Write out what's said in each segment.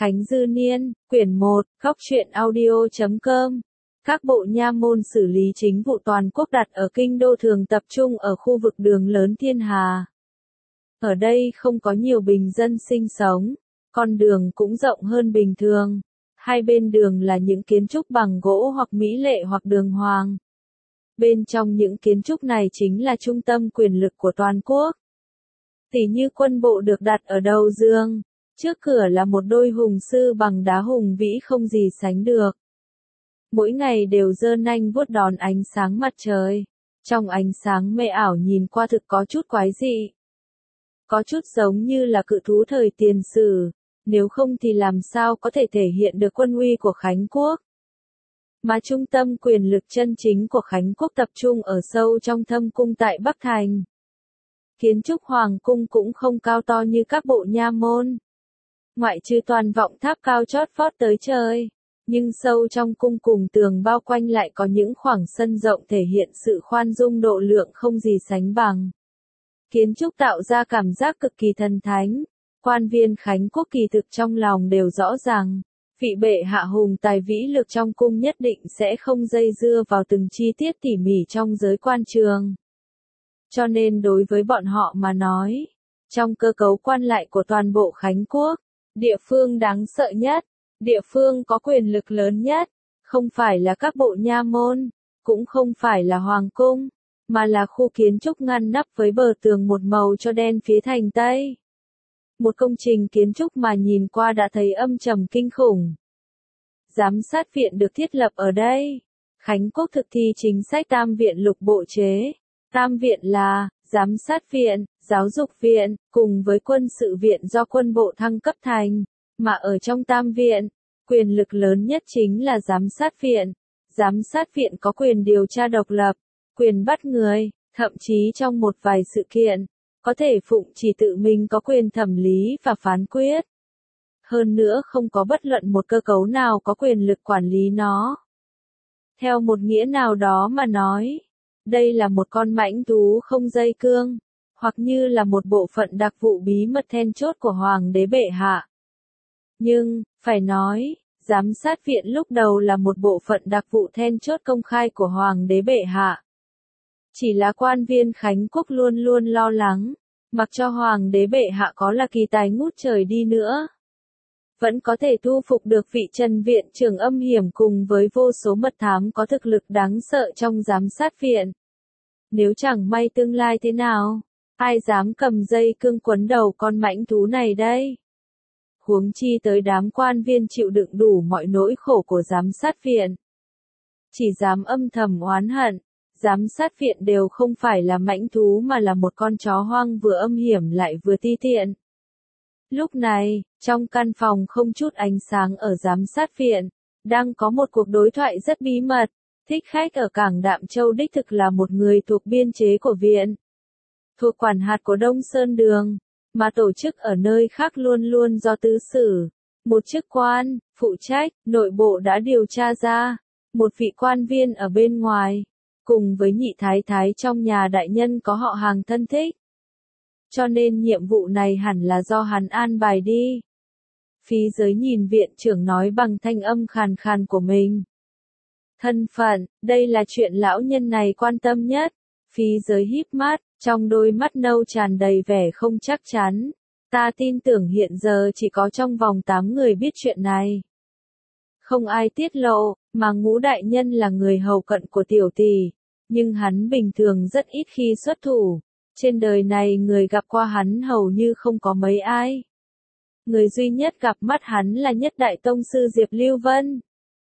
Khánh Dư Niên, quyển 1, Góc truyện audio.com. Các bộ nha môn xử lý chính vụ toàn quốc đặt ở kinh đô thường tập trung ở khu vực đường lớn Thiên Hà. Ở đây không có nhiều bình dân sinh sống, con đường cũng rộng hơn bình thường. Hai bên đường là những kiến trúc bằng gỗ hoặc mỹ lệ hoặc đường hoàng. Bên trong những kiến trúc này chính là trung tâm quyền lực của toàn quốc. Tỉ như quân bộ được đặt ở đầu giường, trước cửa là một đôi hùng sư bằng đá hùng vĩ không gì sánh được. Mỗi ngày đều giơ nanh vuốt đón ánh sáng mặt trời, trong ánh sáng mê ảo nhìn qua thực có chút quái dị. Có chút giống như là cự thú thời tiền sử, nếu không thì làm sao có thể thể hiện được quân uy của Khánh Quốc. Mà trung tâm quyền lực chân chính của Khánh Quốc tập trung ở sâu trong thâm cung tại Bắc Thành. Kiến trúc hoàng cung cũng không cao to như các bộ nha môn. Ngoại trừ toàn vọng tháp cao chót vót tới trời, nhưng sâu trong cung cùng tường bao quanh lại có những khoảng sân rộng thể hiện sự khoan dung độ lượng không gì sánh bằng. Kiến trúc tạo ra cảm giác cực kỳ thần thánh, quan viên Khánh Quốc kỳ thực trong lòng đều rõ ràng, vị bệ hạ hùng tài vĩ lực trong cung nhất định sẽ không dây dưa vào từng chi tiết tỉ mỉ trong giới quan trường. Cho nên đối với bọn họ mà nói, trong cơ cấu quan lại của toàn bộ Khánh Quốc, địa phương đáng sợ nhất, địa phương có quyền lực lớn nhất, không phải là các bộ nha môn, cũng không phải là hoàng cung, mà là khu kiến trúc ngăn nắp với bờ tường một màu cho đen phía thành Tây. Một công trình kiến trúc mà nhìn qua đã thấy âm trầm kinh khủng. Giám sát viện được thiết lập ở đây. Khánh Quốc thực thi chính sách tam viện lục bộ chế. Tam viện là giám sát viện, giáo dục viện, cùng với quân sự viện do quân bộ thăng cấp thành. Mà ở trong tam viện, quyền lực lớn nhất chính là giám sát viện. Giám sát viện có quyền điều tra độc lập, quyền bắt người, thậm chí trong một vài sự kiện, có thể phụng chỉ tự mình có quyền thẩm lý và phán quyết. Hơn nữa không có bất luận một cơ cấu nào có quyền lực quản lý nó. Theo một nghĩa nào đó mà nói, đây là một con mãnh thú không dây cương, hoặc như là một bộ phận đặc vụ bí mật then chốt của Hoàng đế bệ hạ. Nhưng, phải nói, giám sát viện lúc đầu là một bộ phận đặc vụ then chốt công khai của Hoàng đế bệ hạ. Chỉ là quan viên Khánh Quốc luôn luôn lo lắng, mặc cho Hoàng đế bệ hạ có là kỳ tài ngút trời đi nữa, vẫn có thể thu phục được vị Trần viện trưởng âm hiểm cùng với vô số mật thám có thực lực đáng sợ trong giám sát viện. Nếu chẳng may tương lai thế nào, ai dám cầm dây cương quấn đầu con mãnh thú này đây? Huống chi tới đám quan viên chịu đựng đủ mọi nỗi khổ của giám sát viện. Chỉ dám âm thầm oán hận, giám sát viện đều không phải là mãnh thú mà là một con chó hoang vừa âm hiểm lại vừa ti tiện. Lúc này, trong căn phòng không chút ánh sáng ở giám sát viện, đang có một cuộc đối thoại rất bí mật. Thích khách ở cảng Đạm Châu đích thực là một người thuộc biên chế của viện, thuộc quản hạt của Đông Sơn Đường, mà tổ chức ở nơi khác luôn luôn do tứ sử, một chức quan, phụ trách, nội bộ đã điều tra ra, một vị quan viên ở bên ngoài, cùng với nhị thái thái trong nhà đại nhân có họ hàng thân thích. Cho nên nhiệm vụ này hẳn là do hắn an bài đi. Phí Giới nhìn viện trưởng nói bằng thanh âm khàn khàn của mình. Thân phận, đây là chuyện lão nhân này quan tâm nhất. Phí Giới híp mắt, trong đôi mắt nâu tràn đầy vẻ không chắc chắn. Ta tin tưởng hiện giờ chỉ có trong vòng 8 người biết chuyện này. Không ai tiết lộ, mà Ngũ đại nhân là người hầu cận của tiểu tỷ, nhưng hắn bình thường rất ít khi xuất thủ. Trên đời này người gặp qua hắn hầu như không có mấy ai. Người duy nhất gặp mắt hắn là Nhất Đại Tông sư Diệp Lưu Vân.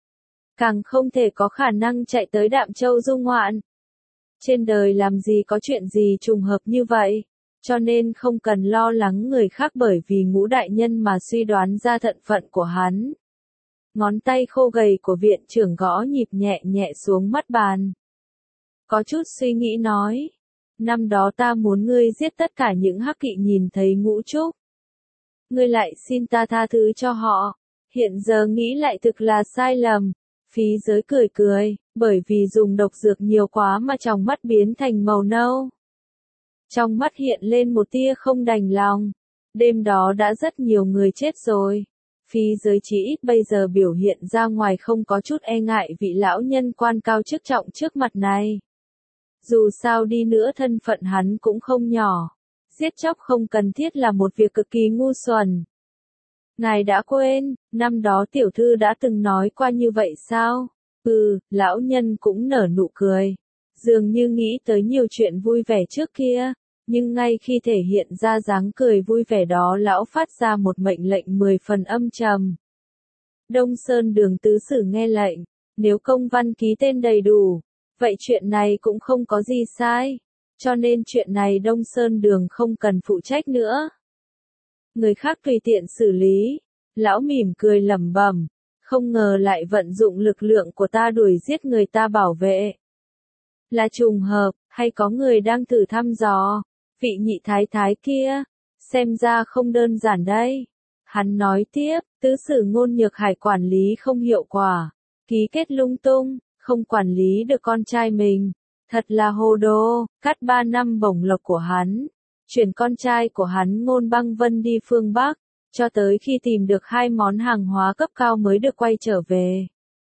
Càng không thể có khả năng chạy tới Đạm Châu du ngoạn. Trên đời làm gì có chuyện gì trùng hợp như vậy, cho nên không cần lo lắng người khác bởi vì Ngũ đại nhân mà suy đoán ra thân phận của hắn. Ngón tay khô gầy của viện trưởng gõ nhịp nhẹ nhẹ xuống mắt bàn. Có chút suy nghĩ nói. Năm đó ta muốn ngươi giết tất cả những hắc kỵ nhìn thấy Ngũ Trúc. Ngươi lại xin ta tha thứ cho họ. Hiện giờ nghĩ lại thực là sai lầm. Phí Giới cười cười, bởi vì dùng độc dược nhiều quá mà trong mắt biến thành màu nâu. Trong mắt hiện lên một tia không đành lòng. Đêm đó đã rất nhiều người chết rồi. Phi giới chí ít bây giờ biểu hiện ra ngoài không có chút e ngại vị lão nhân quan cao chức trọng trước mặt này. Dù sao đi nữa thân phận hắn cũng không nhỏ. Giết chóc không cần thiết là một việc cực kỳ ngu xuẩn. Ngài đã quên, năm đó tiểu thư đã từng nói qua như vậy sao? Lão nhân cũng nở nụ cười. Dường như nghĩ tới nhiều chuyện vui vẻ trước kia, nhưng ngay khi thể hiện ra dáng cười vui vẻ đó lão phát ra một mệnh lệnh 10 phần âm trầm. Đông Sơn Đường tứ sử nghe lệnh, nếu công văn ký tên đầy đủ, vậy chuyện này cũng không có gì sai, cho nên chuyện này Đông Sơn Đường không cần phụ trách nữa. Người khác tùy tiện xử lý, lão mỉm cười lẩm bẩm, không ngờ lại vận dụng lực lượng của ta đuổi giết người ta bảo vệ. Là trùng hợp, hay có người đang thử thăm dò, vị nhị thái thái kia, xem ra không đơn giản đây. Hắn nói tiếp, tứ sử Ngôn Nhược Hải quản lý không hiệu quả, ký kết lung tung, không quản lý được con trai mình, thật là hồ đồ, cắt 3 năm bổng lộc của hắn, chuyển con trai của hắn Ngôn Băng Vân đi phương Bắc, cho tới khi tìm được 2 món hàng hóa cấp cao mới được quay trở về.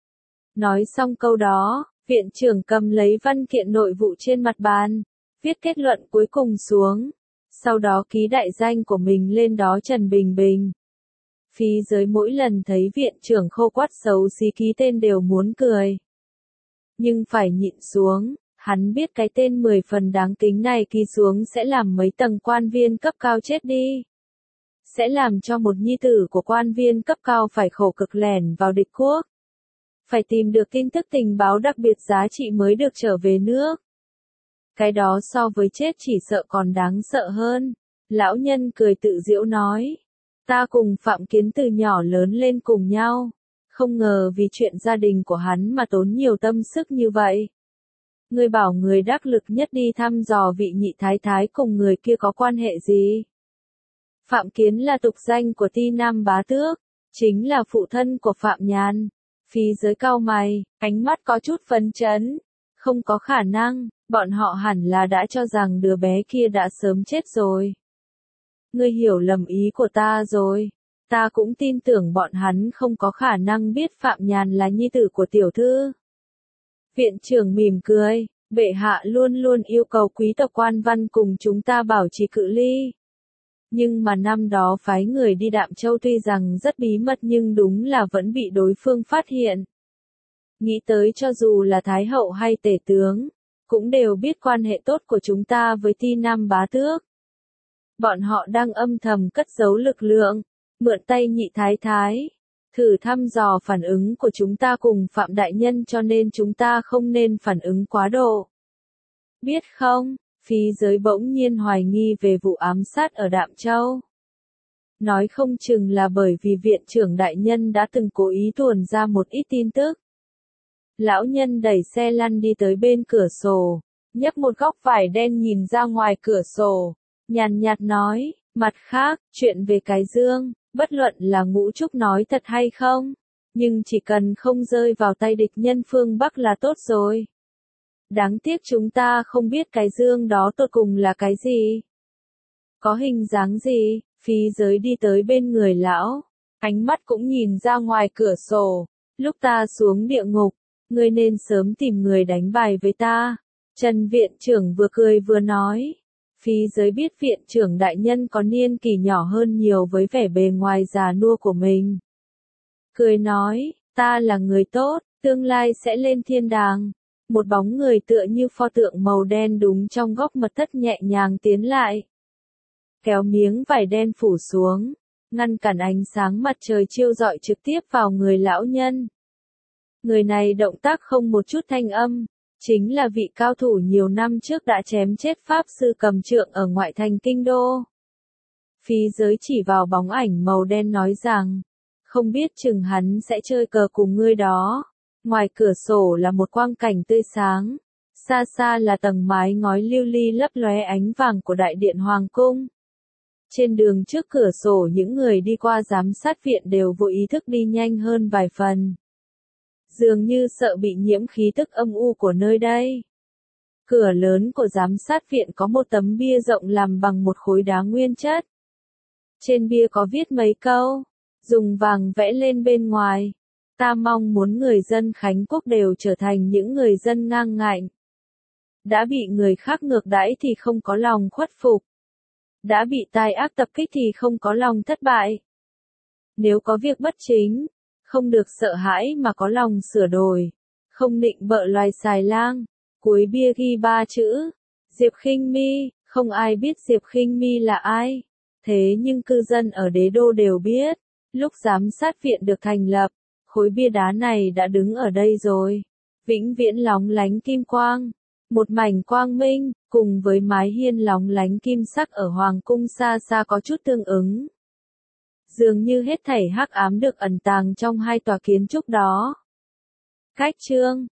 Nói xong câu đó, viện trưởng cầm lấy văn kiện nội vụ trên mặt bàn, viết kết luận cuối cùng xuống, sau đó ký đại danh của mình lên đó Trần Bình Bình. Phi giới mỗi lần thấy viện trưởng khô quắt xấu xí ký tên đều muốn cười. Nhưng phải nhịn xuống, hắn biết cái tên 10 phần đáng kính này ký xuống sẽ làm mấy tầng quan viên cấp cao chết đi. Sẽ làm cho một nhi tử của quan viên cấp cao phải khổ cực lẻn vào địch quốc. Phải tìm được tin tức tình báo đặc biệt giá trị mới được trở về nước. Cái đó so với chết chỉ sợ còn đáng sợ hơn. Lão nhân cười tự giễu nói. Ta cùng Phạm Kiến từ nhỏ lớn lên cùng nhau. Không ngờ vì chuyện gia đình của hắn mà tốn nhiều tâm sức như vậy. Ngươi bảo người đắc lực nhất đi thăm dò vị nhị thái thái cùng người kia có quan hệ gì? Phạm Kiến là tục danh của Ti Nam Bá Tước, chính là phụ thân của Phạm Nhàn. Phi giới cau mày, ánh mắt có chút phấn chấn. Không có khả năng, bọn họ hẳn là đã cho rằng đứa bé kia đã sớm chết rồi. Ngươi hiểu lầm ý của ta rồi. Ta cũng tin tưởng bọn hắn không có khả năng biết Phạm Nhàn là nhi tử của tiểu thư. Viện trưởng mỉm cười, bệ hạ luôn luôn yêu cầu quý tộc quan văn cùng chúng ta bảo trì cự ly. Nhưng mà năm đó phái người đi Đạm Châu tuy rằng rất bí mật nhưng đúng là vẫn bị đối phương phát hiện. Nghĩ tới cho dù là Thái hậu hay Tể tướng, cũng đều biết quan hệ tốt của chúng ta với Ti Nam Bá Tước. Bọn họ đang âm thầm cất giấu lực lượng, mượn tay nhị thái thái, thử thăm dò phản ứng của chúng ta cùng Phạm Đại Nhân cho nên chúng ta không nên phản ứng quá độ. Biết không? Phi giới bỗng nhiên hoài nghi về vụ ám sát ở Đạm Châu. Nói không chừng là bởi vì viện trưởng đại nhân đã từng cố ý tuồn ra một ít tin tức. Lão nhân đẩy xe lăn đi tới bên cửa sổ, nhấc một góc vải đen nhìn ra ngoài cửa sổ, nhàn nhạt nói, mặt khác, chuyện về cái dương, bất luận là Ngũ Trúc nói thật hay không, nhưng chỉ cần không rơi vào tay địch nhân phương Bắc là tốt rồi. Đáng tiếc chúng ta không biết cái dương đó tột cùng là cái gì. Có hình dáng gì? Phi giới đi tới bên người lão, ánh mắt cũng nhìn ra ngoài cửa sổ. Lúc ta xuống địa ngục, ngươi nên sớm tìm người đánh bài với ta. Trần viện trưởng vừa cười vừa nói. Phi giới biết viện trưởng đại nhân có niên kỷ nhỏ hơn nhiều với vẻ bề ngoài già nua của mình. Cười nói, ta là người tốt, tương lai sẽ lên thiên đàng. Một bóng người tựa như pho tượng màu đen đúng trong góc mật thất nhẹ nhàng tiến lại. Kéo miếng vải đen phủ xuống, ngăn cản ánh sáng mặt trời chiếu rọi trực tiếp vào người lão nhân. Người này động tác không một chút thanh âm, chính là vị cao thủ nhiều năm trước đã chém chết Pháp sư cầm trượng ở ngoại thành Kinh Đô. Phi giới chỉ vào bóng ảnh màu đen nói rằng, không biết chừng hắn sẽ chơi cờ cùng ngươi đó. Ngoài cửa sổ là một quang cảnh tươi sáng, xa xa là tầng mái ngói lưu ly lấp lóe ánh vàng của đại điện hoàng cung. Trên đường trước cửa sổ những người đi qua giám sát viện đều vô ý thức đi nhanh hơn vài phần. Dường như sợ bị nhiễm khí tức âm u của nơi đây. Cửa lớn của giám sát viện có một tấm bia rộng làm bằng một khối đá nguyên chất. Trên bia có viết mấy câu. dùng vàng vẽ lên bên ngoài. Ta mong muốn người dân Khánh Quốc đều trở thành những người dân ngang ngạnh. Đã bị người khác ngược đãi thì không có lòng khuất phục. Đã bị tai ác tập kích thì không có lòng thất bại. Nếu có việc bất chính, không được sợ hãi mà có lòng sửa đổi. Không nịnh bợ loài xài lang. Cuối bia ghi 3 chữ. Diệp Khinh My, không ai biết Diệp Khinh My là ai. Thế nhưng cư dân ở đế đô đều biết. Lúc giám sát viện được thành lập, khối bia đá này đã đứng ở đây rồi. Vĩnh viễn lóng lánh kim quang. Một mảnh quang minh, cùng với mái hiên lóng lánh kim sắc ở hoàng cung xa xa có chút tương ứng. Dường như hết thảy hắc ám được ẩn tàng trong hai tòa kiến trúc đó. Cách chương